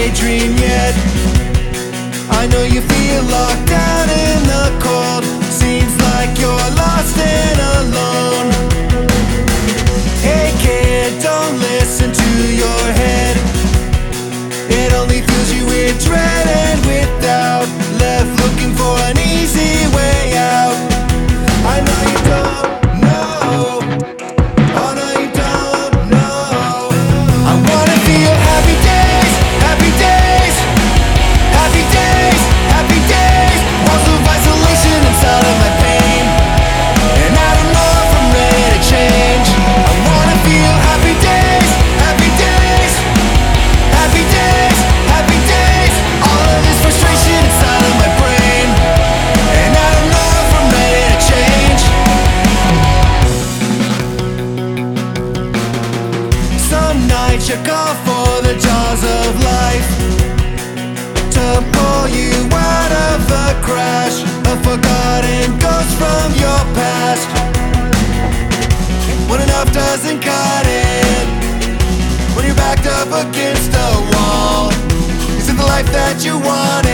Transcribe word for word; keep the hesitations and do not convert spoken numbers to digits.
daydream yet. I know you feel locked down in the cold. Seems like you're lost and alone. Hey kid, don't listen to your head. It only fills you with dread and with doubt. Left looking for an easy way out. I know you don't know. Oh no, you don't know. I wanna feel happy days, happy days, happy days, happy days. Walls of isolation inside of my pain, and I don't know if I'm ready to change. I wanna feel happy days, happy days, happy days, happy days. All of this frustration inside of my brain, and I don't know if I'm ready to change. Some nights you call for the jaws of life to pull you out of the crash. A forgotten ghost from your past. When enough doesn't cut it, when you're backed up against a wall, is it the life that you want?